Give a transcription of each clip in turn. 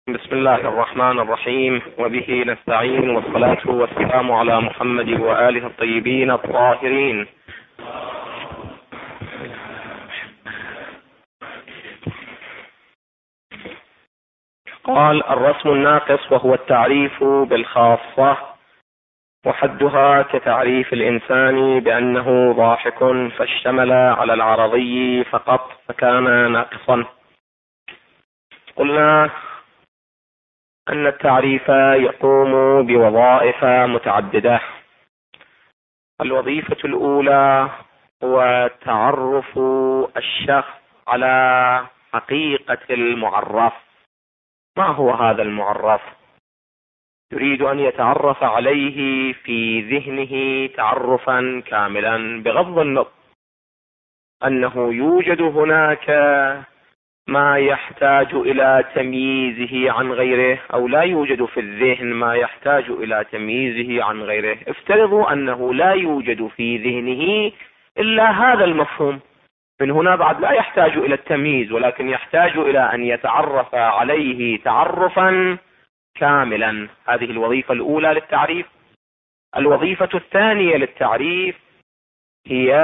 بسم الله الرحمن الرحيم، وبه نستعين، والصلاة والسلام على محمد وآله الطيبين الطاهرين. قال: الرسم الناقص وهو التعريف بالخاصة، وحدها كتعريف الإنسان بأنه ضاحك فاشتمل على العرضي فقط فكان ناقصا. قلنا أن التعريف يقوم بوظائف متعددة. الوظيفة الأولى هو تعرف الشخص على حقيقة المعرف. ما هو هذا المعرف؟ يريد أن يتعرف عليه في ذهنه تعرفا كاملا، بغض النظر أنه يوجد هناك ما يحتاج إلى تمييزه عن غيره، أو لا يوجد في الذهن ما يحتاج إلى تمييزه عن غيره. افترضوا أنه لا يوجد في ذهنه إلا هذا المفهوم، من هنا بعد لا يحتاج إلى التمييز، ولكن يحتاج إلى أن يتعرف عليه تعرفا كاملا. هذه الوظيفة الأولى للتعريف. الوظيفة الثانية للتعريف هي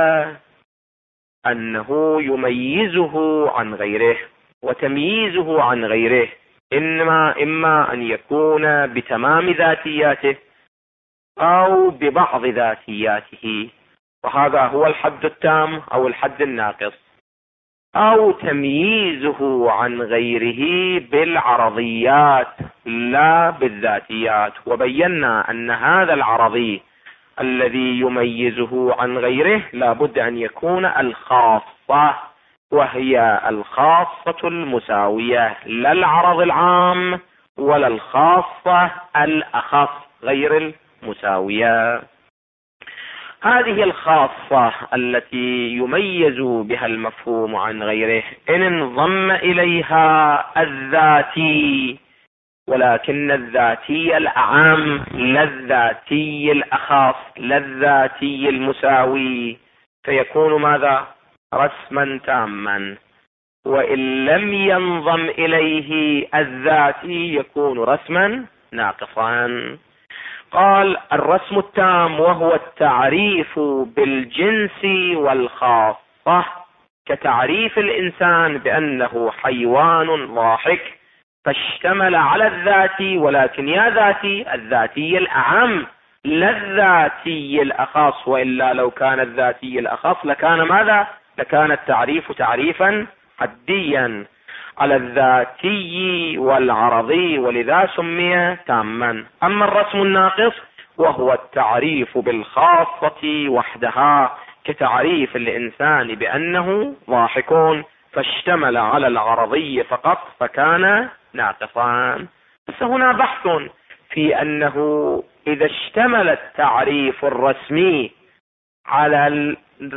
أنه يميزه عن غيره، وتمييزه عن غيره إما أن يكون بتمام ذاتياته أو ببعض ذاتياته، وهذا هو الحد التام أو الحد الناقص، أو تمييزه عن غيره بالعرضيات لا بالذاتيات. وبينا أن هذا العرضي الذي يميزه عن غيره لابد أن يكون الخاصة، وهي الخاصة المساوية، لا العرض العام ولا الخاصة الأخص غير المساوية. هذه الخاصة التي يميز بها المفهوم عن غيره إن انضم إليها الذاتي، ولكن الذاتي الأعم لا الذاتي الأخص لا الذاتي المساوي، فيكون ماذا؟ رسما تاما. وإن لم ينضم إليه الذاتي يكون رسما ناقصا. قال: الرسم التام وهو التعريف بالجنس والخاصة كتعريف الإنسان بأنه حيوان ضاحك فاشتمل على الذاتي، ولكن يا ذاتي الذاتي الأعم لا الذاتي الأخص، وإلا لو كان الذاتي الأخص لكان ماذا؟ لكان التعريف تعريفا حديا على الذاتي والعرضي، ولذا سمي تاما. أما الرسم الناقص وهو التعريف بالخاصة وحدها كتعريف الإنسان بأنه ضاحك فاشتمل على العرضي فقط فكان ناقصا. بس هنا بحث في أنه إذا اشتمل التعريف الرسمي على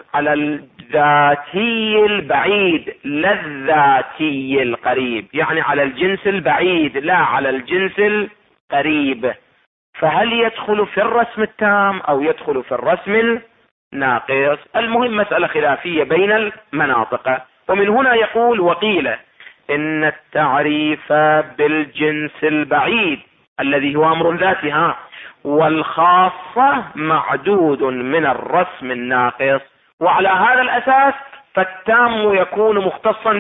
الذاتي البعيد لا الذاتي القريب، يعني على الجنس البعيد لا على الجنس القريب، فهل يدخل في الرسم التام أو يدخل في الرسم الناقص؟ المهم مسألة خلافية بين المناطق. ومن هنا يقول: وقيل إن التعريف بالجنس البعيد الذي هو أمر ذاتي والخاصة معدود من الرسم الناقص، وعلى هذا الأساس فالتام يكون مختصا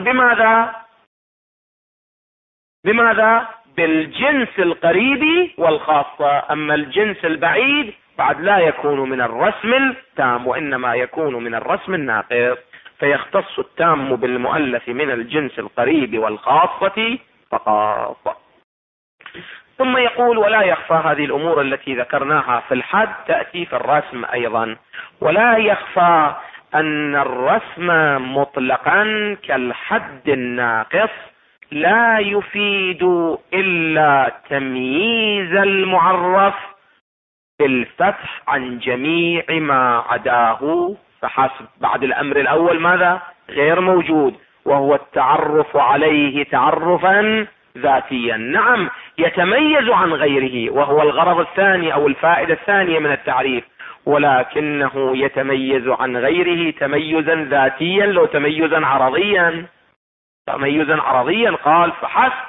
بماذا؟ بالجنس القريب والخاصة. أما الجنس البعيد بعد لا يكون من الرسم التام، وإنما يكون من الرسم الناقص، فيختص التام بالمؤلف من الجنس القريب والخاصة فقط. ثم يقول: ولا يخفى هذه الأمور التي ذكرناها في الحد تأتي في الرسم أيضا. ولا يخفى أن الرسم مطلقا كالحد الناقص لا يفيد إلا تمييز المعرف بالفتح عن جميع ما عداه فحسب. بعد الأمر الأول ماذا؟ غير موجود، وهو التعرف عليه تعرفا ذاتيا. نعم، يتميز عن غيره، وهو الغرض الثاني أو الفائدة الثانية من التعريف، ولكنه يتميز عن غيره تميزا ذاتيا، لو تميزا عرضيا قال فحسب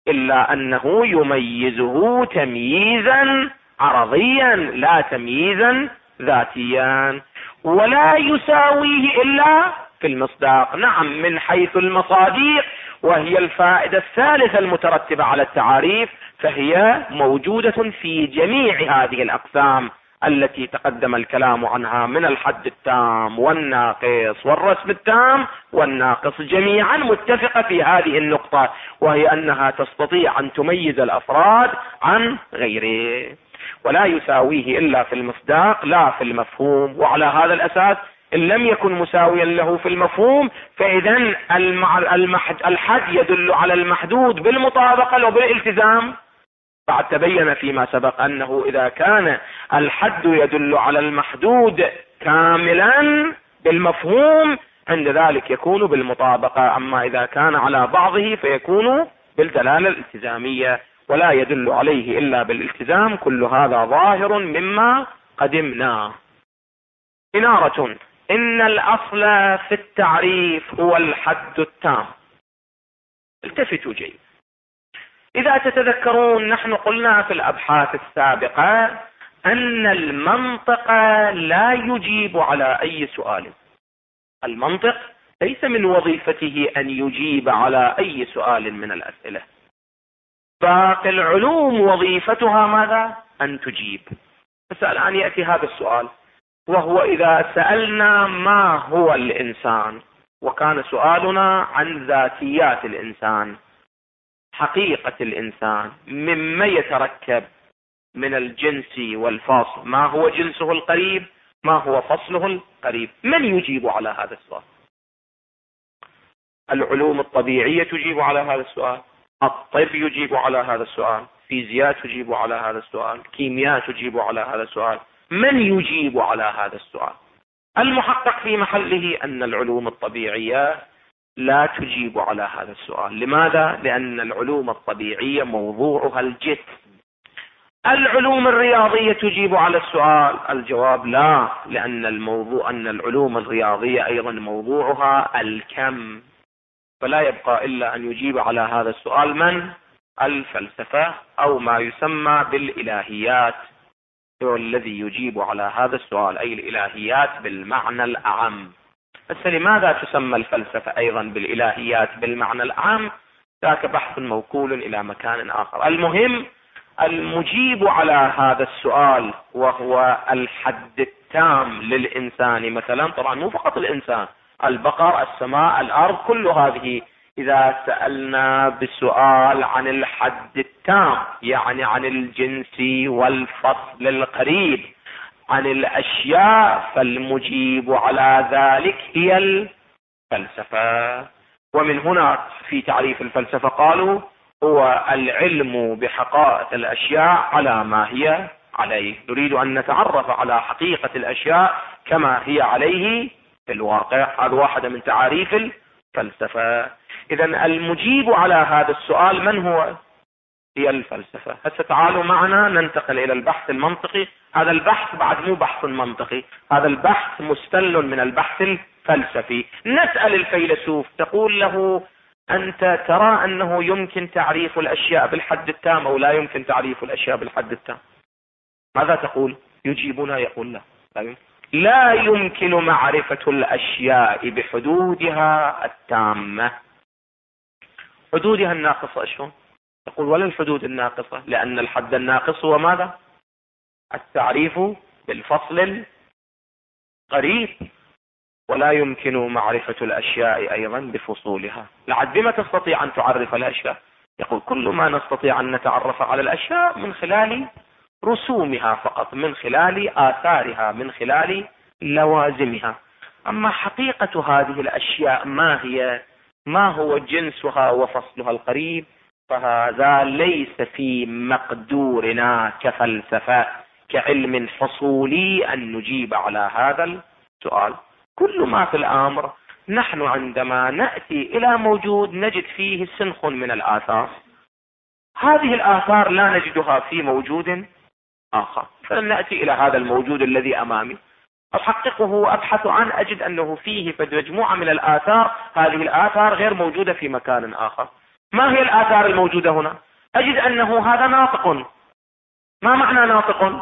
إلا أنه يميزه تمييزا عرضيا لا تمييزا ذاتيا، ولا يساويه إلا في المصداق. نعم، من حيث المصاديق، وهي الفائدة الثالثة المترتبة على التعاريف، فهي موجودة في جميع هذه الأقسام التي تقدم الكلام عنها من الحد التام والناقص والرسم التام والناقص، جميعا متفقة في هذه النقطة، وهي أنها تستطيع أن تميز الأفراد عن غيره، ولا يساويه إلا في المصداق لا في المفهوم. وعلى هذا الأساس إن لم يكن مساويا له في المفهوم، فإذا الحد يدل على المحدود بالمطابقة وبالالتزام. بعد تبين فيما سبق أنه إذا كان الحد يدل على المحدود كاملا بالمفهوم، عند ذلك يكون بالمطابقة، أما إذا كان على بعضه فيكون بالدلالة الالتزامية، ولا يدل عليه إلا بالالتزام. كل هذا ظاهر مما قدمناه. إنارة: إن الأصل في التعريف هو الحد التام. التفتوا جيد. إذا تتذكرون، نحن قلنا في الأبحاث السابقة أن المنطق لا يجيب على أي سؤال. المنطق ليس من وظيفته أن يجيب على أي سؤال من الأسئلة. باقي العلوم وظيفتها ماذا؟ أن تجيب. بس الآن يأتي هذا السؤال، وهو إذا سألنا ما هو الإنسان، وكان سؤالنا عن ذاتيات الإنسان، حقيقة الإنسان، مما يتركب من الجنس والفصل، ما هو جنسه القريب، ما هو فصله القريب، من يجيب على هذا السؤال؟ العلوم الطبيعية تجيب على هذا السؤال، الطب يجيب على هذا السؤال، فيزياء تجيب على هذا السؤال، كيمياء تجيب على هذا السؤال. من يجيب على هذا السؤال؟ المحقق في محله أن العلوم الطبيعية لا تجيب على هذا السؤال. لماذا؟ لأن العلوم الطبيعية موضوعها الجسم. العلوم الرياضية تجيب على السؤال؟ الجواب لا، لأن العلوم الرياضية أيضا موضوعها الكم. فلا يبقى إلا أن يجيب على هذا السؤال من؟ الفلسفة، أو ما يسمى بالإلهيات، هو الذي يجيب على هذا السؤال، أي الإلهيات بالمعنى الأعم. بس لماذا تسمى الفلسفة أيضا بالإلهيات بالمعنى العام؟ ذاك بحث موكول إلى مكان آخر. المهم، المجيب على هذا السؤال وهو الحد التام للإنسان مثلا، طبعا مو فقط الإنسان، البقر، السماء، الأرض، كل هذه. إذا سألنا بسؤال عن الحد التام، يعني عن الجنس والفصل القريب عن الأشياء، فالمجيب على ذلك هي الفلسفة. ومن هنا في تعريف الفلسفة قالوا هو العلم بحقائق الأشياء على ما هي عليه. نريد أن نتعرف على حقيقة الأشياء كما هي عليه في الواقع. هذا واحدة من تعاريف الفلسفة. إذن المجيب على هذا السؤال من هو؟ هي الفلسفة. هسه تعالوا معنا ننتقل إلى البحث المنطقي. هذا البحث بعد مو بحث منطقي، هذا البحث مستل من البحث الفلسفي. نسأل الفيلسوف، تقول له أنت ترى أنه يمكن تعريف الأشياء بالحد التام أو لا يمكن تعريف الأشياء بالحد التام؟ ماذا تقول؟ يجيبنا يقول لا، لا يمكن معرفة الأشياء بحدودها التامة. حدودها الناقصة شلون؟ تقول ولا الحدود الناقصة، لأن الحد الناقص هو ماذا؟ التعريف بالفصل القريب، ولا يمكن معرفة الأشياء أيضا بفصولها. لعد بما تستطيع أن تعرف الأشياء؟ يقول كل ما نستطيع أن نتعرف على الأشياء من خلال رسومها فقط، من خلال آثارها، من خلال لوازمها. أما حقيقة هذه الأشياء ما هي، ما هو جنسها وفصلها القريب، فهذا ليس في مقدورنا كفلسفة كعلم حصولي أن نجيب على هذا السؤال. كل ما في الأمر نحن عندما نأتي إلى موجود نجد فيه سنخ من الآثار، هذه الآثار لا نجدها في موجود آخر، فنأتي إلى هذا الموجود الذي أمامي أحققه وأبحث عنه، أجد أنه فيه مجموعة من الآثار، هذه الآثار غير موجودة في مكان آخر. ما هي الآثار الموجودة هنا؟ أجد أنه هذا ناطق. ما معنى ناطق؟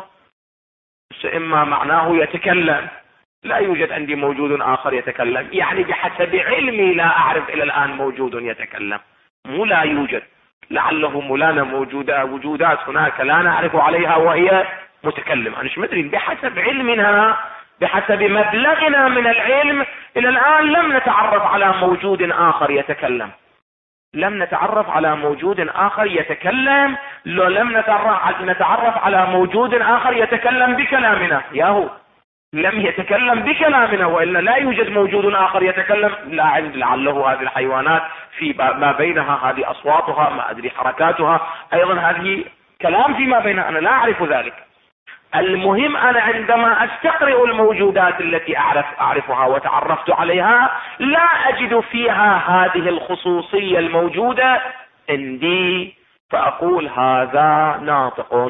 إما معناه يتكلم، لا يوجد عندي موجود آخر يتكلم، يعني بحسب علمي لا أعرف إلى الآن موجود يتكلم، مو لا يوجد، لعله مولانا وجودات هناك لا نعرف عليها وهي متكلم. أنا مش مدري، بحسب علمنا بحسب مبلغنا من العلم إلى الآن لم نتعرف على موجود آخر يتكلم، لم نتعرف على موجود آخر يتكلم، لو لم نتعرف على موجود آخر يتكلم بكلامنا، ياهو لم يتكلم بكلامنا، وإلا لا يوجد موجود آخر يتكلم. لا عند لعله هذه الحيوانات في ما بينها هذه أصواتها، ما أدري حركاتها، أيضا هذه كلام فيما بينها، أنا لا أعرف ذلك. المهم أنا عندما أستقرئ الموجودات التي أعرفها وتعرفت عليها لا أجد فيها هذه الخصوصية الموجودة عندي، فأقول هذا ناطق.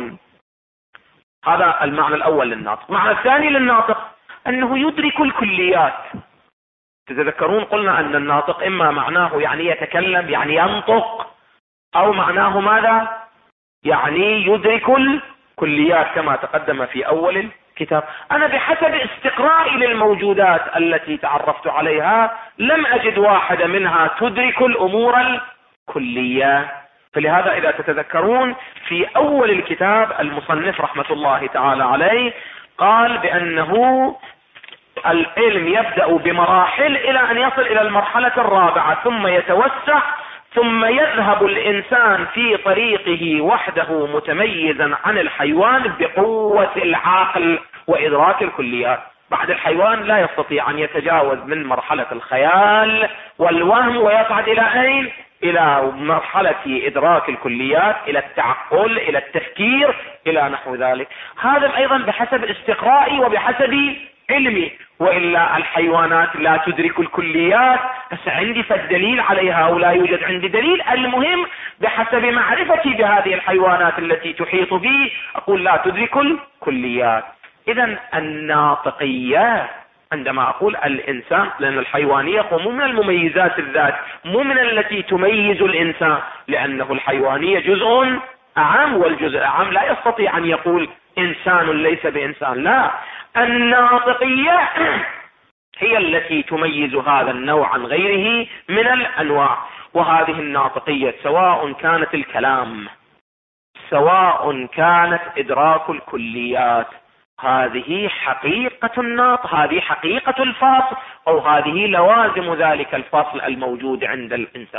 هذا المعنى الأول للناطق. المعنى الثاني للناطق أنه يدرك الكليات. تتذكرون قلنا أن الناطق إما معناه يعني يتكلم يعني ينطق، أو معناه ماذا؟ يعني يدرك الكليات كما تقدم في أول الكتاب. أنا بحسب استقرائي للموجودات التي تعرفت عليها لم أجد واحدة منها تدرك الأمور الكلية. فلهذا إذا تتذكرون في أول الكتاب المصنف رحمة الله تعالى عليه قال بأنه العلم يبدأ بمراحل إلى أن يصل إلى المرحلة الرابعة، ثم يتوسع، ثم يذهب الإنسان في طريقه وحده متميزا عن الحيوان بقوة العقل وإدراك الكليات. بعد الحيوان لا يستطيع أن يتجاوز من مرحلة الخيال والوهم ويصعد إلى أين؟ إلى مرحلة إدراك الكليات، إلى التعقل، إلى التفكير، إلى نحو ذلك. هذا أيضا بحسب استقرائي وبحسب علمي، وإلا الحيوانات لا تدرك الكليات، بس عندي فالدليل عليها ولا يوجد عندي دليل. المهم بحسب معرفتي بهذه الحيوانات التي تحيط بي أقول لا تدرك الكليات. إذن الناطقية عندما أقول الإنسان، لأن الحيوانية مو من المميزات الذات، مو من التي تميز الإنسان، لأنه الحيوانية جزء أعم، والجزء الأعم لا يستطيع أن يقول إنسان ليس بإنسان، لا، الناطقية هي التي تميز هذا النوع عن غيره من الأنواع. وهذه الناطقية سواء كانت الكلام، سواء كانت إدراك الكليات، هذه حقيقة الناطق، هذه حقيقة الفصل، أو هذه لوازم ذلك الفصل الموجود عند الإنسان.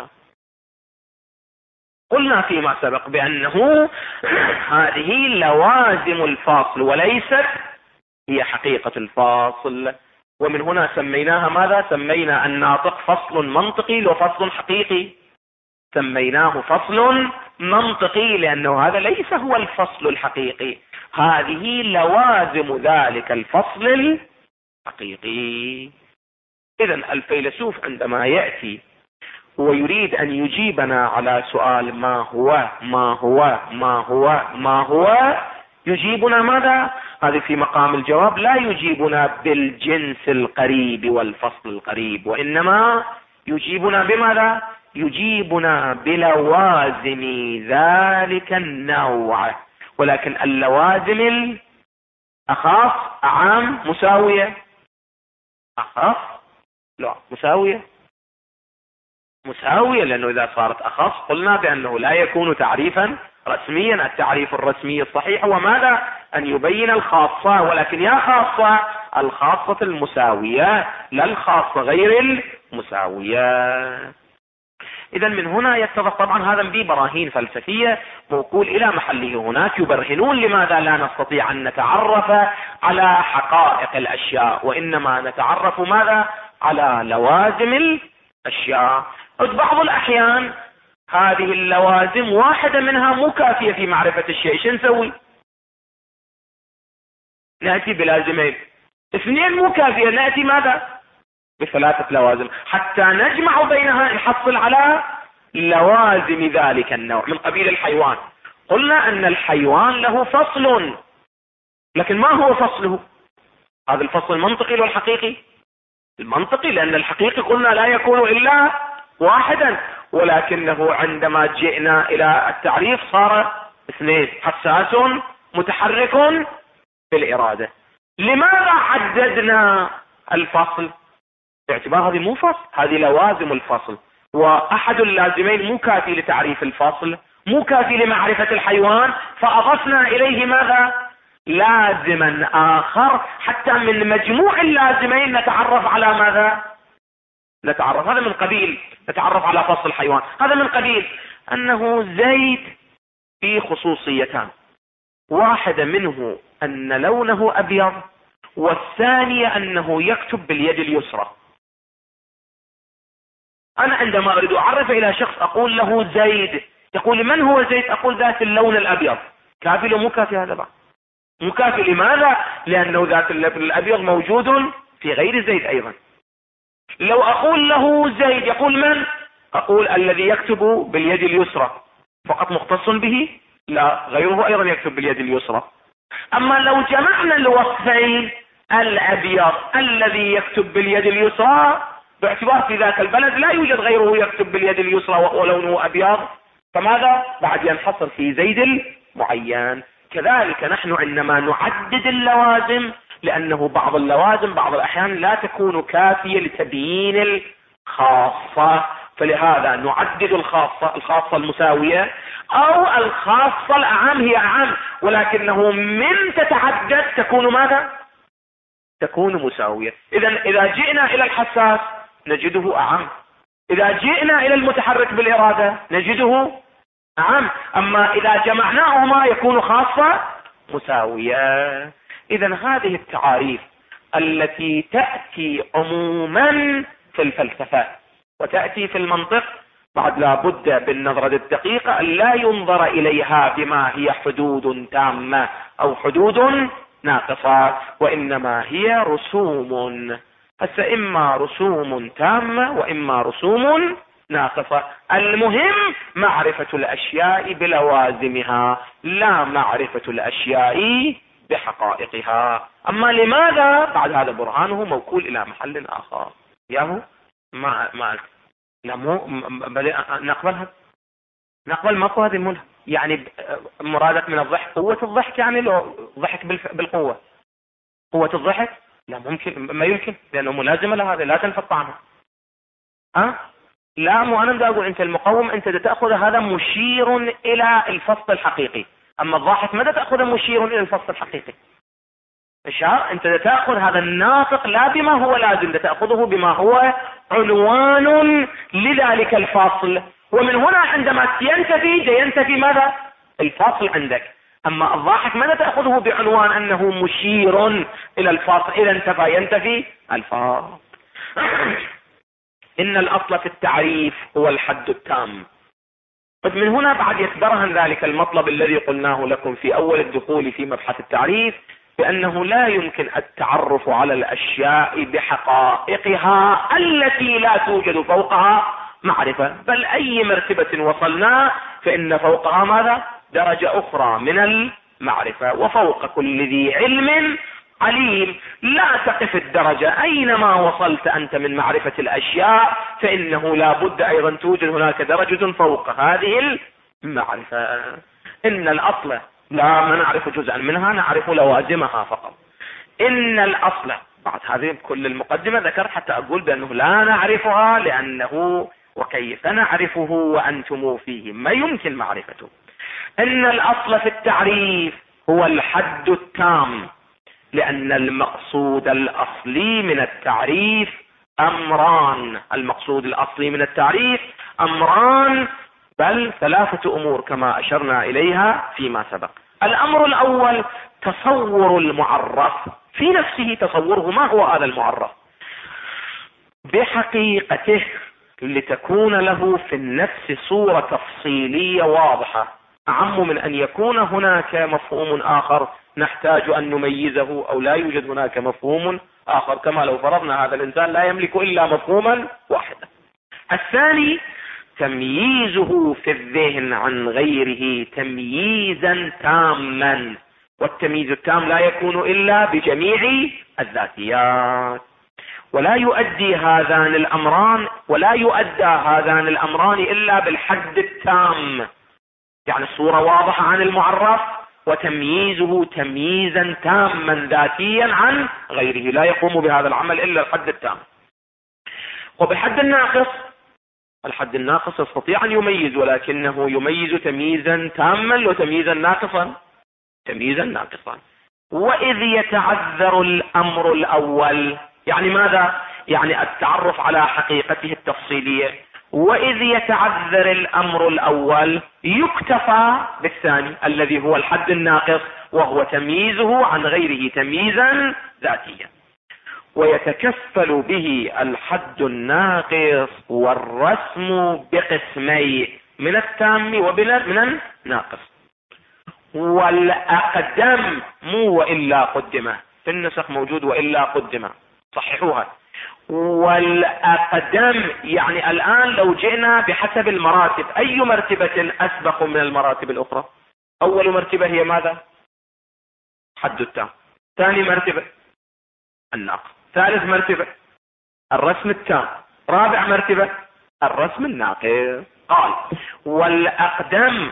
قلنا فيما سبق بأنه هذه لوازم الفصل وليست هي حقيقة الفاصل. ومن هنا سميناها ماذا؟ سمينا الناطق فصل منطقي وفصل حقيقي. سميناه فصل منطقي لأنه هذا ليس هو الفصل الحقيقي، هذه لوازم ذلك الفصل الحقيقي. إذن الفيلسوف عندما يأتي ويريد أن يجيبنا على سؤال ما هو ما هو ما هو ما هو، يجيبنا ماذا؟ هذه في مقام الجواب، لا يجيبنا بالجنس القريب والفصل القريب، وإنما يجيبنا بماذا؟ يجيبنا بلوازم ذلك النوع. ولكن اللوازم الأخف أعم مساوية؟ أخف لا مساوية، مساوية، لأنه إذا صارت أخص قلنا بأنه لا يكون تعريفا رسميا. التعريف الرسمي الصحيح هو ماذا؟ أن يبين الخاصة، ولكن يا خاصة الخاصة المساوية لا الخاصة غير المساوية. إذا من هنا يتضح طبعا هذا ببراهين فلسفية موكول إلى محله. هناك يبرهنون لماذا لا نستطيع أن نتعرف على حقائق الأشياء، وإنما نتعرف ماذا؟ على لوازم الأشياء. بعض الأحيان هذه اللوازم واحدة منها مو كافية في معرفة الشيء، شو نسوي؟ نأتي بلازمين. اثنين مو كافية، نأتي ماذا؟ بثلاثة لوازم حتى نجمع بينها نحصل على لوازم ذلك النوع. من قبيل الحيوان، قلنا أن الحيوان له فصل، لكن ما هو فصله؟ هذا الفصل المنطقي والحقيقي. المنطقي، لأن الحقيقي قلنا لا يكون إلا واحدا، ولكنه عندما جئنا الى التعريف صار اثنين: حساس متحرك بالإرادة. لماذا عددنا الفصل؟ باعتبار هذه مو فصل، هذه لوازم الفصل، واحد اللازمين مو كافي لتعريف الفصل، مو كافي لمعرفة الحيوان، فاضفنا اليه ماذا؟ لازما اخر، حتى من مجموع اللازمين نتعرف على ماذا؟ نتعرف، هذا من قبيل نتعرف على فصل الحيوان، هذا من قبيل انه زيد في خصوصيتان: واحدة منه ان لونه ابيض، والثانية انه يكتب باليد اليسرى. انا عندما اريد اعرف الى شخص اقول له زيد، يقول من هو زيد؟ اقول ذات اللون الابيض. كافي لو مو كافي؟ هذا بعد مو كافي. لماذا؟ لانه ذات اللون الابيض موجود في غير زيد ايضا. لو اقول له زيد يقول من؟ اقول الذي يكتب باليد اليسرى، فقط مختص به؟ لا، غيره ايضا يكتب باليد اليسرى. اما لو جمعنا الوصفين، الابيض الذي يكتب باليد اليسرى، باعتبار في ذاك البلد لا يوجد غيره يكتب باليد اليسرى ولونه ابيض، فماذا؟ بعد ينحصر في زيد المعين. كذلك نحن عندما نعدد اللوازم، لانه بعض اللوازم بعض الاحيان لا تكون كافية لتبيين الخاصة، فلهذا نعدد الخاصة المساوية، او الخاصة الاعم هي اعم، ولكنه من تتعدد تكون ماذا؟ تكون مساوية. اذا جئنا الى الحساس نجده اعم، اذا جئنا الى المتحرك بالارادة نجده اعم، اما اذا جمعناهما يكون خاصة مساوية. اذا هذه التعاريف التي تأتي عموما في الفلسفة وتأتي في المنطق، بعد لا بد بالنظرة الدقيقة أن لا ينظر إليها بما هي حدود تامة أو حدود ناقصة، وإنما هي رسوم. إما رسوم تامة وإما رسوم ناقصة. المهم معرفة الأشياء بلوازمها، لا معرفة الأشياء بحقائقها. أما لماذا؟ بعد هذا برهانه موكول إلى محل آخر. ياهو ما لا مو نقبلها، نقبل ماكو هذه الملهم. يعني مرادك من الضحك قوة الضحك، يعني لو ضحك بالقوة قوة الضحك؟ لا ممكن، ما يمكن، لأنه ملازمة لهذا، لا تنفط عنها. لا، مو أنا بدي أقول أنت المقوم أنت تأخذ هذا مشير إلى الفصل الحقيقي، أما الضاحك ماذا تأخذ مشير إلى الفصل الحقيقي؟ إشارة أنت تأخذ هذا الناطق لا بما هو لازم، تأخذه بما هو عنوان لذلك الفاصل، ومن هنا عندما ينتفي ماذا؟ الفاصل عندك. أما الضاحك ماذا تأخذه بعنوان أنه مشير إلى الفاصل، إذا انتفى ينتفي الفاصل. إن الأصل في التعريف هو الحد التام. من هنا بعد يتبرهن ذلك المطلب الذي قلناه لكم في أول الدخول في مبحث التعريف، بأنه لا يمكن التعرف على الأشياء بحقائقها التي لا توجد فوقها معرفة، بل أي مرتبة وصلنا فإن فوقها ماذا؟ درجة أخرى من المعرفة، وفوق كل ذي علم عليم. لا تقف الدرجة، أينما وصلت أنت من معرفة الأشياء فإنه لا بد أيضا توجد هناك درجة فوق هذه المعرفة. إن الأصل لا نعرف جزءا منها، نعرف لوازمها فقط. إن الأصل، بعد هذه كل المقدمة ذكرت حتى أقول بأنه لا نعرفها، لأنه وكيف نعرفه وأنتم فيه ما يمكن معرفته. إن الأصل في التعريف هو الحد التام، لأن المقصود الأصلي من التعريف أمران. المقصود الأصلي من التعريف أمران، بل 3 أمور كما أشرنا إليها فيما سبق. الأمر الأول تصور المعرف في نفسه، تصوره ما هو هذا المعرف بحقيقته، لتكون له في النفس صورة تفصيلية واضحة، أعم من أن يكون هناك مفهوم آخر نحتاج أن نميزه، أو لا يوجد هناك مفهوم آخر، كما لو فرضنا هذا الإنسان لا يملك إلا مفهوما واحدا. الثاني تمييزه في الذهن عن غيره تمييزا تاما، والتمييز التام لا يكون إلا بجميع الذاتيات. ولا يؤدي هذان الأمران إلا بالحد التام. يعني الصورة واضحة عن المعرف وتمييزه تمييزا تاما ذاتيا عن غيره، لا يقوم بهذا العمل إلا الحد التام. وبالحد الناقص، الحد الناقص يستطيع أن يميز، ولكنه يميز تمييزا تاما وتمييزا ناقصا، تمييزا ناقصا. وإذ يتعذر الأمر الأول، يعني ماذا؟ يعني التعرف على حقيقته التفصيلية. وإذ يتعذر الأمر الأول يكتفى بالثاني الذي هو الحد الناقص، وهو تمييزه عن غيره تمييزا ذاتيا. ويتكفل به الحد الناقص والرسم بقسمين، من التام ومن الناقص. والأقدم مو وإلا قدمه، في النسخ موجود وإلا قدمه، صححوها. والأقدم يعني الآن لو جئنا بحسب المراتب، أي مرتبة أسبق من المراتب الأخرى؟ أول مرتبة هي ماذا؟ حد التام. ثاني مرتبة الناقص. ثالث مرتبة الرسم التام. رابع مرتبة الرسم الناقص. قال والأقدم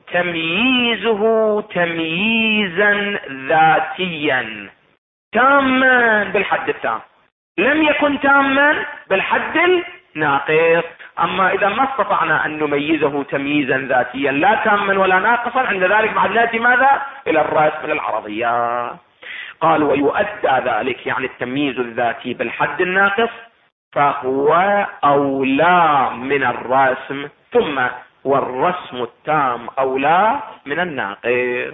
تمييزه تمييزا ذاتيا تاما بالحد التام، لم يكن تاما بالحد الناقص. أما إذا ما استطعنا أن نميزه تمييزا ذاتيا لا تاما ولا ناقصا، عند ذلك بعد نأتي ماذا؟ إلى الرسم العرضية. قال ويؤدى ذلك، يعني التمييز الذاتي بالحد الناقص، فهو أولى من الرسم، ثم والرسم التام أولى من الناقص.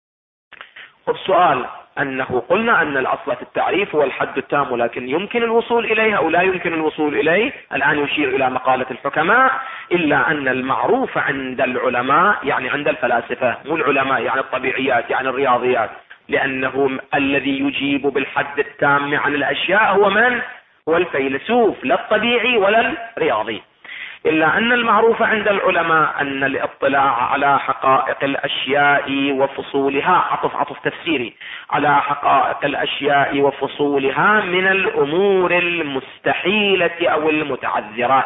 والسؤال أنه قلنا أن الأصل في التعريف هو الحد التام، ولكن يمكن الوصول إليه أو لا يمكن الوصول إليه. الآن يشير إلى مقالة الحكماء: إلا أن المعروف عند العلماء، يعني عند الفلاسفة، مو العلماء يعني الطبيعيات يعني الرياضيات، لأنه الذي يجيب بالحد التام عن الأشياء هو من؟ هو الفيلسوف، لا الطبيعي ولا الرياضي. إلا أن المعروف عند العلماء أن الاطلاع على حقائق الأشياء وفصولها، عطف تفسيري، على حقائق الأشياء وفصولها من الأمور المستحيلة أو المتعذرة.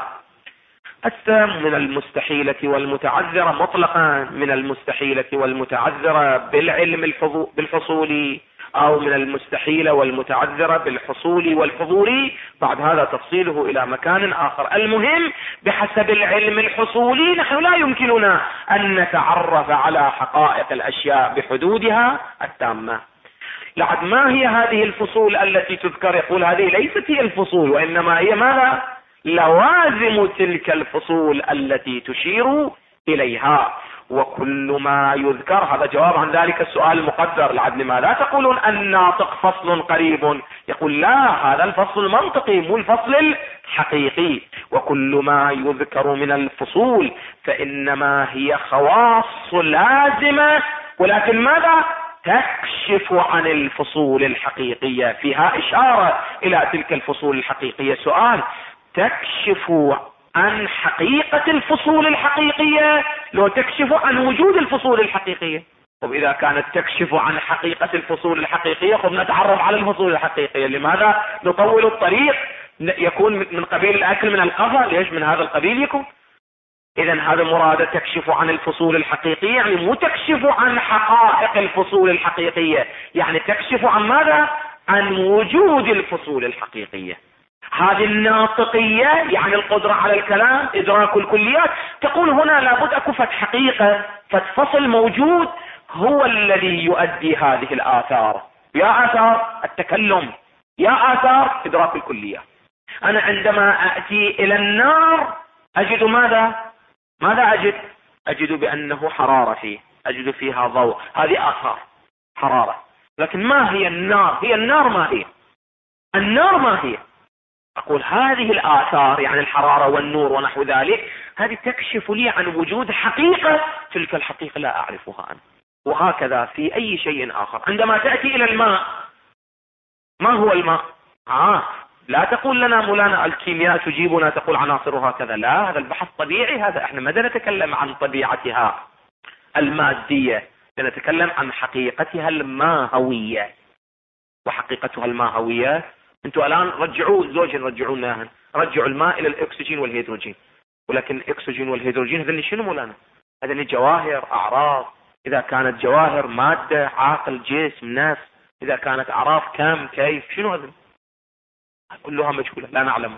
الثام من المستحيلة والمتعذرة مطلقا، من المستحيلة والمتعذرة بالعلم بالحصول، أو من المستحيلة والمتعذرة بالحصول والحضور، بعد هذا تفصيله إلى مكان آخر. المهم بحسب العلم الحصولي نحن لا يمكننا أن نتعرف على حقائق الأشياء بحدودها التامة. لعد ما هي هذه الفصول التي تذكر؟ يقول هذه ليست هي الفصول، وإنما هي ماذا؟ لوازم تلك الفصول التي تشير إليها. وكل ما يذكر، هذا جواب عن ذلك السؤال المقدر: لعد لما لا تقولون الناطق فصل قريب؟ يقول لا، هذا الفصل المنطقي مو الفصل الحقيقي. وكل ما يذكر من الفصول فإنما هي خواص لازمة، ولكن ماذا؟ تكشف عن الفصول الحقيقية، فيها إشارة إلى تلك الفصول الحقيقية. سؤال: تكشف عن حقيقة الفصول الحقيقية لو تكشف عن وجود الفصول الحقيقية؟ طب إذا كانت تكشف عن حقيقة الفصول الحقيقية، خب نتعرف على الفصول الحقيقية. لماذا نطول الطريق؟ يكون من قبيل الأكل من القفا، ليش من هذا القبيل يكون؟ إذن هذا مراد تكشف عن الفصول الحقيقية، يعني مو تكشف عن حقائق الفصول الحقيقية، يعني تكشف عن ماذا؟ عن وجود الفصول الحقيقية. هذه الناطقية يعني القدرة على الكلام، إدراك الكليات. تقول هنا لابد أكو فت حقيقة، فصل موجود هو الذي يؤدي هذه الآثار. يا آثار التكلم، يا آثار إدراك الكليات. أنا عندما أأتي إلى النار أجد ماذا؟ أجد بأنه حرارة فيه، أجد فيها ضوء، هذه آثار حرارة. لكن ما هي النار؟ هي النار ما هي؟ النار ما هي؟ أقول هذه الآثار يعني الحرارة والنور ونحو ذلك، هذه تكشف لي عن وجود حقيقة، تلك الحقيقة لا أعرفها أنا. وهكذا في أي شيء آخر. عندما تأتي إلى الماء، ما هو الماء؟ لا تقول لنا مولانا الكيمياء تجيبنا تقول عناصرها كذا، لا، هذا البحث طبيعي، هذا احنا ما نتكلم عن طبيعتها المادية، نتكلم عن حقيقتها الماهوية. وحقيقتها الماهوية انتوا الان رجعوا زوجين، رجعوا لنا رجعوا الماء الى الاكسجين والهيدروجين، ولكن الاكسجين والهيدروجين هذول شنو مولانا؟ هذول جواهر، اعراض. اذا كانت جواهر مادة، عاقل، جسم، نفس. اذا كانت اعراض كم، كيف، شنو هذول؟ كلها مجهولة لا نعلمها.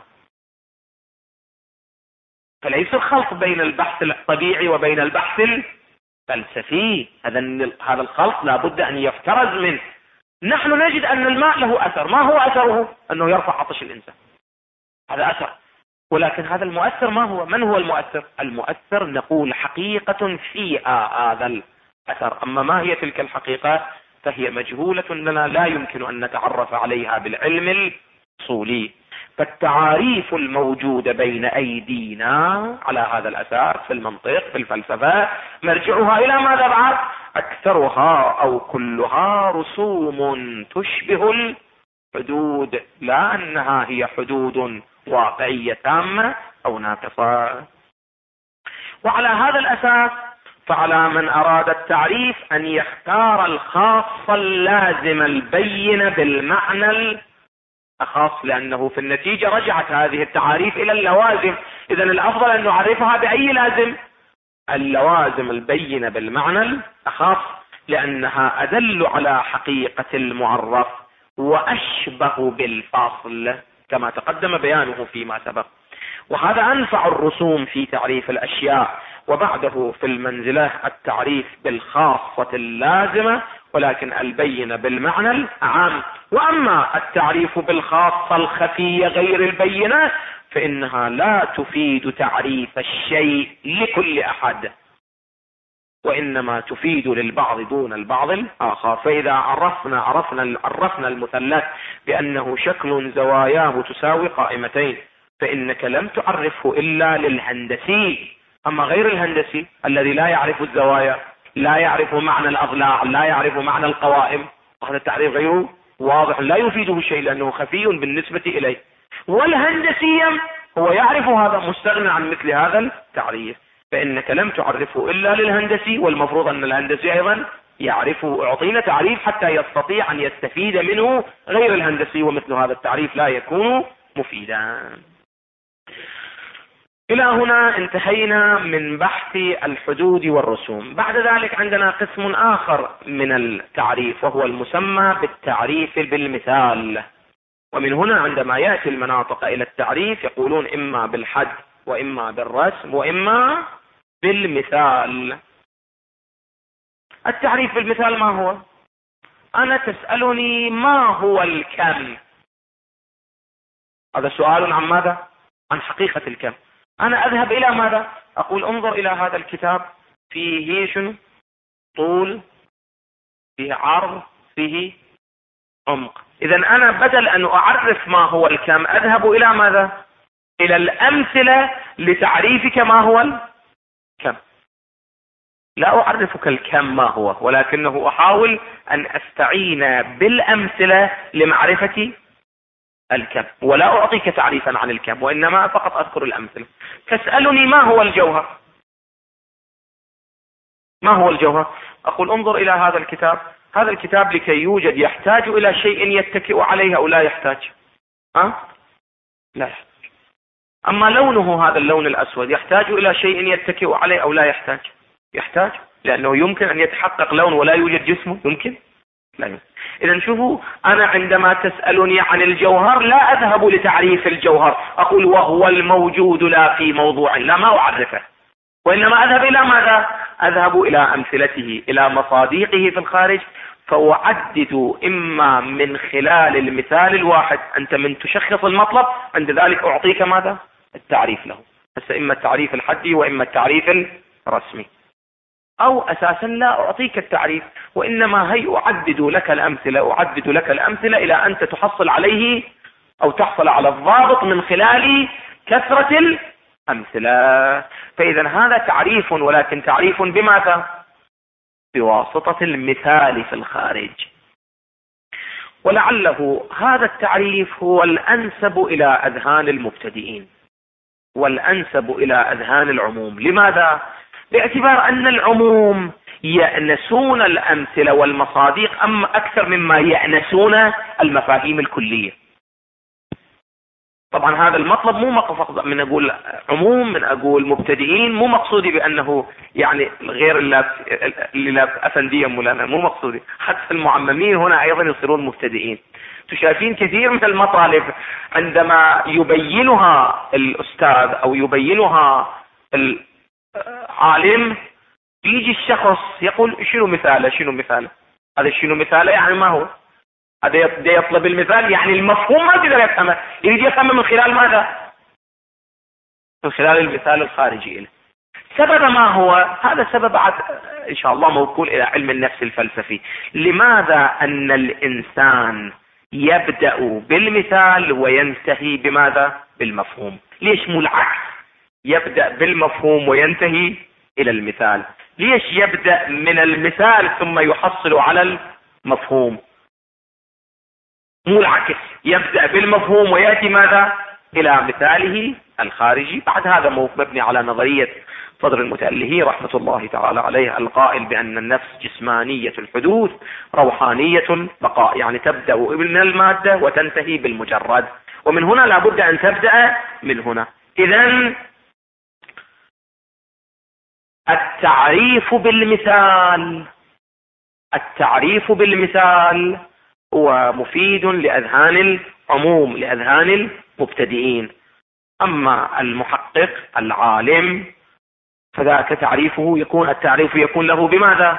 فليس الخلط بين البحث الطبيعي وبين البحث الفلسفي، هذا الخلط لابد ان يفترز منه. نحن نجد ان الماء له اثر. ما هو اثره؟ انه يرفع عطش الانسان، هذا اثر. ولكن هذا المؤثر ما هو؟ من هو المؤثر؟ المؤثر نقول حقيقة فيها هذا الاثر، اما ما هي تلك الحقيقة فهي مجهولة لنا، لا يمكن ان نتعرف عليها بالعلم الاصولي. فالتعاريف الموجودة بين ايدينا على هذا الاساس في المنطق في الفلسفة مرجعها الى ماذا بعد؟ اكثرها او كلها رسوم تشبه الحدود، لا انها هي حدود واقعية تامة او ناقصة. وعلى هذا الاساس فعلى من اراد التعريف ان يختار الخاص اللازم البين بالمعنى الخاص، لانه في النتيجة رجعت هذه التعاريف الى اللوازم. اذا الافضل ان نعرفها باي لازم؟ اللوازم البينة بالمعنى الخاص، لانها ادل على حقيقة المعرف واشبه بالفاصل كما تقدم بيانه فيما سبق. وهذا انفع الرسوم في تعريف الاشياء. وبعده في المنزلة التعريف بالخاصة اللازمة، ولكن البينة بالمعنى العام. واما التعريف بالخاصة الخفية غير البينة فانها لا تفيد تعريف الشيء لكل احد، وانما تفيد للبعض دون البعض الاخر. فاذا عرفنا المثلث بانه شكل زواياه تساوي قائمتين، فانك لم تعرفه الا للهندسي. اما غير الهندسي الذي لا يعرف الزوايا، لا يعرف معنى الاضلاع، لا يعرف معنى القوائم، هذا التعريف غير واضح، لا يفيده شيء لانه خفي بالنسبة اليه. والهندسي هو يعرف هذا، مستغنى عن مثل هذا التعريف، فانك لم تعرفه الا للهندسي، والمفروض ان الهندسي ايضا يعرفه. اعطينا تعريف حتى يستطيع ان يستفيد منه غير الهندسي، ومثل هذا التعريف لا يكون مفيدا. الى هنا انتهينا من بحث الحدود والرسوم. بعد ذلك عندنا قسم اخر من التعريف، وهو المسمى بالتعريف بالمثال. ومن هنا عندما يأتي المناطق الى التعريف يقولون اما بالحد واما بالرسم واما بالمثال. التعريف بالمثال ما هو؟ انا تسألني ما هو الكم، هذا سؤال عن ماذا؟ عن حقيقة الكم. انا اذهب الى ماذا؟ اقول انظر الى هذا الكتاب، فيه شنو؟ طول، فيه عرض، فيه عمق. اذا انا بدل ان اعرف ما هو الكم اذهب الى ماذا؟ الى الامثلة لتعريفك ما هو الكم. لا اعرفك الكم ما هو، ولكنه احاول ان استعين بالامثلة لمعرفة الكم، ولا اعطيك تعريفا عن الكم، وانما فقط اذكر الامثلة. تسألني ما هو الجوهر؟ ما هو الجوهر؟ اقول انظر الى هذا الكتاب، هذا الكتاب لكي يوجد يحتاج الى شيء يتكئ عليه او لا يحتاج؟ لا يحتاج. اما لونه هذا اللون الاسود يحتاج الى شيء يتكئ عليه او لا يحتاج؟ يحتاج، لانه يمكن ان يتحقق لون ولا يوجد جسمه؟ يمكن؟ لا يمكن. اذا شوفوا، انا عندما تسألني عن الجوهر لا اذهب لتعريف الجوهر، اقول وهو الموجود لا في موضوع، لا ما اعرفه، وانما اذهب الى ماذا؟ اذهب الى امثلته، الى مصاديقه في الخارج، فاعدد اما من خلال المثال الواحد. انت من تشخص المطلب عند ذلك اعطيك ماذا؟ التعريف له، بس اما التعريف الحدي واما التعريف الرسمي، او اساسا لا اعطيك التعريف، وانما هي اعدد لك الامثلة الى انت تحصل عليه او تحصل على الضابط من خلال كثرة الامثلة. فاذا هذا تعريف، ولكن تعريف بماذا؟ بواسطة المثال في الخارج. ولعله هذا التعريف هو الانسب الى اذهان المبتدئين والانسب الى اذهان العموم. لماذا؟ باعتبار ان العموم يأنسون الامثلة والمصاديق اكثر مما يأنسون المفاهيم الكلية. طبعا هذا المطلب مو مقصود من اقول عموم، من اقول مبتدئين، مو مقصودي بانه يعني غير اللي لا افندية مولانا، مو مقصودي. حتى المعممين هنا ايضا يصيرون مبتدئين. شايفين كثير من المطالب عندما يبينها الاستاذ او يبينها العالم، يجي الشخص يقول شنو مثاله هذا، شنو مثاله يعني ما هو هذا، يطلب المثال يعني المفهوم ما تقدر يفهمه، يريد يفهمه من خلال ماذا؟ من خلال المثال الخارجي له. سبب ما هو؟ هذا سبب ان شاء الله موكول الى علم النفس الفلسفي. لماذا ان الانسان يبدأ بالمثال وينتهي بماذا؟ بالمفهوم. ليش مو العكس؟ يبدأ بالمفهوم وينتهي الى المثال. ليش يبدأ من المثال ثم يحصل على المفهوم؟ مو العكس، يبدأ بالمفهوم ويأتي ماذا؟ الى مثاله الخارجي. بعد هذا مبني على نظرية صدر المتألهي رحمة الله تعالى عليه، القائل بأن النفس جسمانية الحدوث روحانية البقاء، يعني تبدأ من المادة وتنتهي بالمجرد، ومن هنا لابد أن تبدأ من هنا. إذن التعريف بالمثال هو مفيد لأذهان العموم، لأذهان المبتدئين. أما المحقق العالم فذاك التعريف يكون له بماذا؟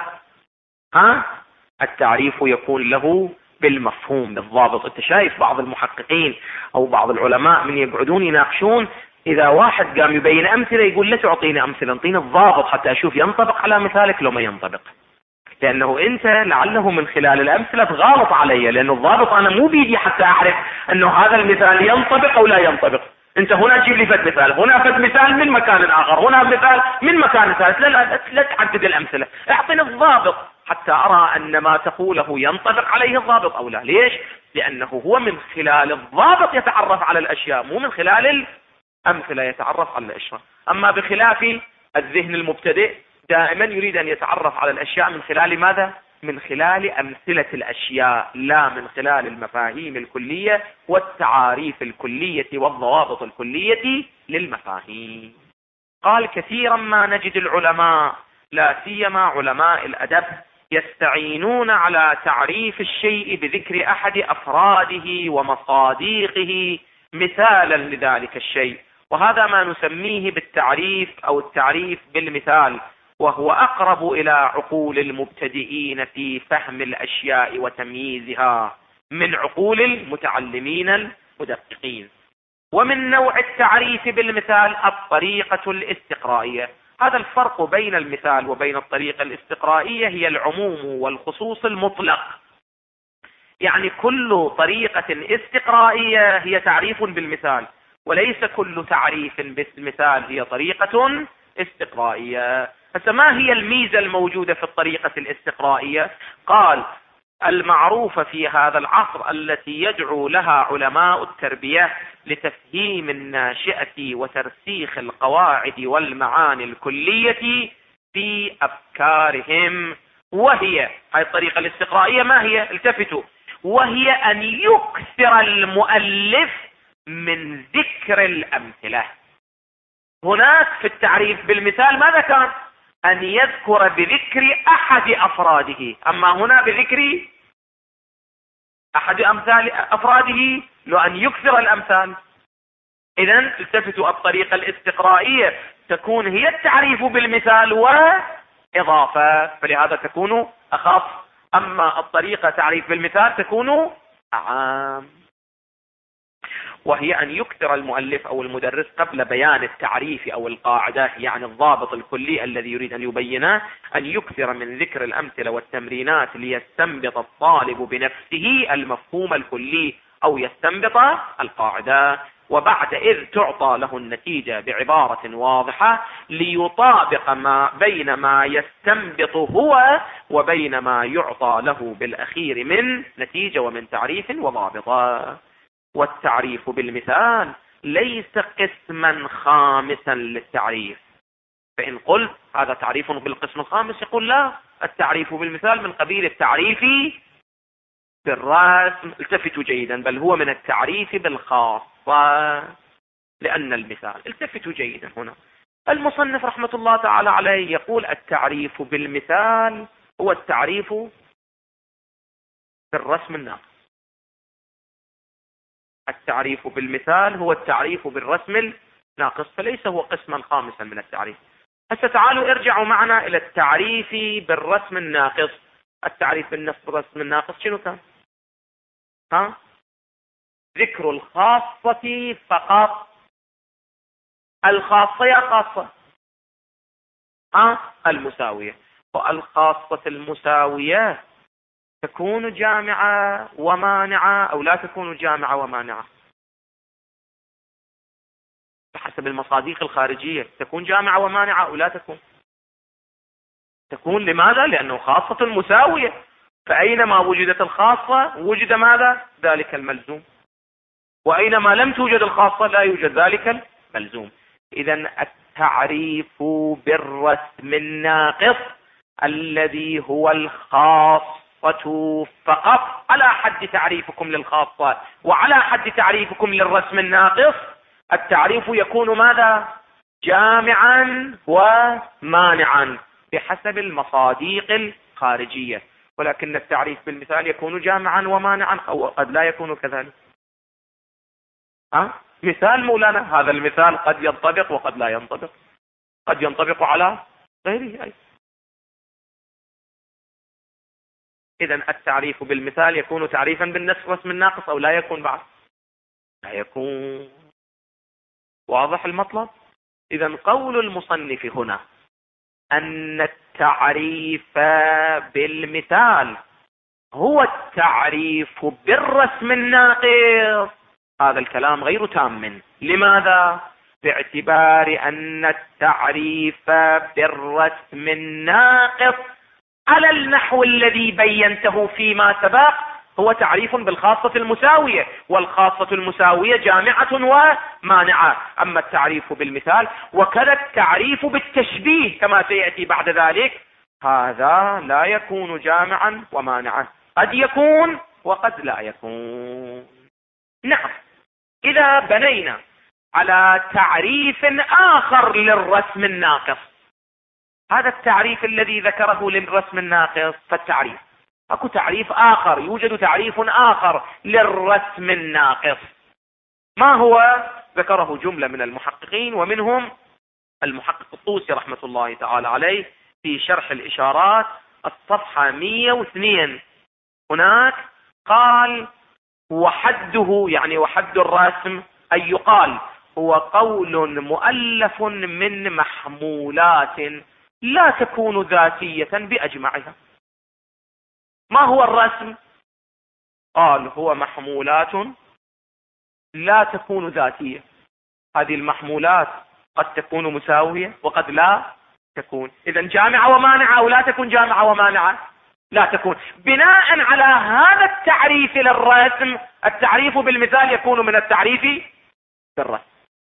التعريف يكون له بالمفهوم، بالضابط. انت شايف بعض المحققين او بعض العلماء من يقعدون يناقشون، اذا واحد قام يبين امثله يقول لا تعطيني امثله، انطيني الضابط حتى اشوف ينطبق على مثالك لو ما ينطبق، لانه انت لعله من خلال الامثله تغالط علي، لانه الضابط انا مو بيدي حتى اعرف انه هذا المثال ينطبق او لا ينطبق. انت هنا تجيب لي فد مثال، هنا فد مثال من مكان اخر، هنا مثال من مكان ثالث، لا تعدد الامثله، اعطني الضابط حتى ارى ان ما تقوله ينطبق عليه الضابط او لا. ليش؟ لانه هو من خلال الضابط يتعرف على الاشياء، مو من خلال الامثله يتعرف على الاشياء. اما بخلاف الذهن المبتدئ دائما يريد ان يتعرف على الاشياء من خلال ماذا؟ من خلال امثلة الاشياء، لا من خلال المفاهيم الكلية والتعاريف الكلية والضوابط الكلية للمفاهيم. قال كثيرا ما نجد العلماء لا سيما علماء الادب يستعينون على تعريف الشيء بذكر احد افراده ومصادقه مثالا لذلك الشيء، وهذا ما نسميه بالتعريف او التعريف بالمثال، وهو أقرب إلى عقول المبتدئين في فهم الأشياء وتمييزها من عقول المتعلمين المدققين. ومن نوع التعريف بالمثال الطريقة الاستقرائية. هذا الفرق بين المثال وبين الطريقة الاستقرائية هي العموم والخصوص المطلق. يعني كل طريقة استقرائية هي تعريف بالمثال، وليس كل تعريف بالمثال هي طريقة استقرائية. فما هي الميزة الموجودة في الطريقة الاستقرائية؟ قال المعروفة في هذا العصر التي يدعو لها علماء التربية لتفهيم الناشئة وترسيخ القواعد والمعاني الكلية في أفكارهم، وهي هذه الطريقة الاستقرائية ما هي؟ التفتوا، وهي أن يكثر المؤلف من ذكر الأمثلة. هناك في التعريف بالمثال ماذا كان؟ أن يذكر بذكر أحد أفراده، أما هنا بذكر أحد أفراده لو أن يكثر الأمثال. إذن التفتوا، الطريقة الاستقرائية تكون هي التعريف بالمثال وإضافة، فلهذا تكون أخف. أما الطريقة تعريف بالمثال تكون أعام، وهي أن يكثر المؤلف أو المدرس قبل بيان التعريف أو القاعدة، يعني الضابط الكلي الذي يريد أن يبينه، أن يكثر من ذكر الأمثلة والتمرينات ليستنبط الطالب بنفسه المفهوم الكلي أو يستنبط القاعدة، وبعد إذ تعطى له النتيجة بعبارة واضحة ليطابق ما بين ما يستنبط هو وبين ما يعطى له بالأخير من نتيجة ومن تعريف وضابطة. والتعريف بالمثال ليس قسما خامسا للتعريف، فإن قلت هذا تعريف بالقسم الخامس يقول لا، التعريف بالمثال من قبيل التعريف بالرسم. التفتوا جيدا، بل هو من التعريف بالخاص. لأن المثال، التفتوا جيدا هنا، المصنف رحمة الله تعالى عليه يقول التعريف بالمثال هو التعريف بالرسم الناقص. التعريف بالمثال هو التعريف بالرسم الناقص، فليس هو قسما خامسا من التعريف. هسه تعالوا ارجعوا معنا إلى التعريف بالرسم الناقص. التعريف بالرسم الناقص شنو كان؟ ذكر الخاصة فقط. الخاصة يا خاصة المساوية، والخاصة المساوية تكون جامعة ومانعة أو لا تكون جامعة ومانعة بحسب المصادق الخارجية. تكون جامعة ومانعة أو لا تكون. لماذا؟ لأنه خاصة مساوية، فأينما وجدت الخاصة وجد ماذا؟ ذلك الملزوم، وأينما لم توجد الخاصة لا يوجد ذلك الملزوم. إذن التعريف بالرسم الناقص الذي هو الخاصة فقط على حد تعريفكم للخاصة وعلى حد تعريفكم للرسم الناقص، التعريف يكون ماذا؟ جامعا ومانعا بحسب المصادق الخارجية، ولكن التعريف بالمثال يكون جامعا ومانعا أو قد لا يكون كذلك. مثال مولانا، هذا المثال قد ينطبق وقد لا ينطبق، قد ينطبق على غيره أيضا. إذن التعريف بالمثال يكون تعريفا بالرسم الناقص أو لا يكون بعد؟ لا يكون. واضح المطلب؟ إذن قول المصنف هنا أن التعريف بالمثال هو التعريف بالرسم الناقص، هذا الكلام غير تام. لماذا؟ باعتبار أن التعريف بالرسم الناقص على النحو الذي بينته فيما سبق هو تعريف بالخاصة المساوية، والخاصة المساوية جامعة ومانعة. أما التعريف بالمثال وكذا التعريف بالتشبيه كما سيأتي بعد ذلك، هذا لا يكون جامعا ومانعا، قد يكون وقد لا يكون. نعم، إذا بنينا على تعريف آخر للرسم الناقص، هذا التعريف الذي ذكره للرسم الناقص، فالتعريف أكو تعريف آخر، يوجد تعريف آخر للرسم الناقص. ما هو؟ ذكره جملة من المحققين، ومنهم المحقق الطوسي رحمة الله تعالى عليه في شرح الإشارات الصفحة 102. هناك قال: وحده، يعني وحد الرسم، أي يقال هو قول مؤلف من محمولات لا تكون ذاتية بأجمعها. ما هو الرسم؟ قال: هو محمولات لا تكون ذاتية. هذه المحمولات قد تكون مساوية وقد لا تكون. إذن جامعة ومانعة أو لا تكون جامعة ومانعة؟ لا تكون. بناء على هذا التعريف للرسم، التعريف بالمثال يكون من التعريف بالرسم.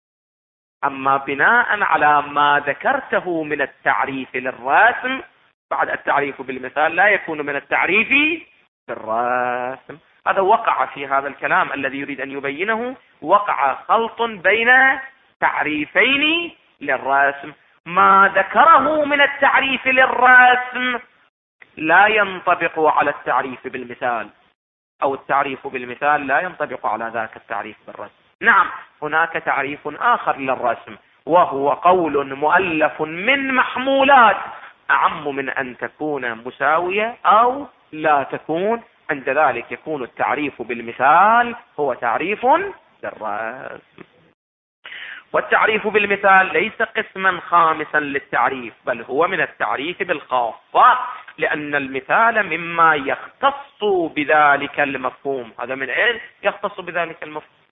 أما بناء على ما ذكرته من التعريف للرسم، بعد التعريف بالمثال لا يكون من التعريف بالرسم. هذا وقع في هذا الكلام الذي يريد أن يبينه، وقع خلط بين تعريفين للرسم. ما ذكره من التعريف للرسم لا ينطبق على التعريف بالمثال، أو التعريف بالمثال لا ينطبق على ذاك التعريف بالرسم. نعم، هناك تعريف آخر للرسم، وهو قول مؤلف من محمولات، أعم من أن تكون مساوية أو لا تكون. عند ذلك يكون التعريف بالمثال هو تعريف بالرسم. والتعريف بالمثال ليس قسما خامسا للتعريف، بل هو من التعريف بالخاصة، لأن المثال مما يختص بذلك المفهوم. هذا من أين يختص بذلك المفهوم؟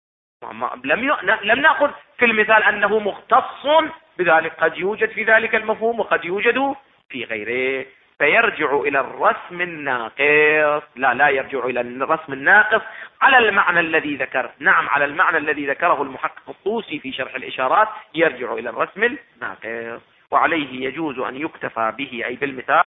لم نأخذ في المثال أنه مختص بذلك، قد يوجد في ذلك المفهوم وقد يوجد في غيره، فيرجع إلى الرسم الناقص. لا يرجع إلى الرسم الناقص على المعنى الذي ذكر. نعم، على المعنى الذي ذكره المحقق الطوسي في شرح الإشارات يرجع إلى الرسم الناقص، وعليه يجوز أن يكتفى به أي بالمثال.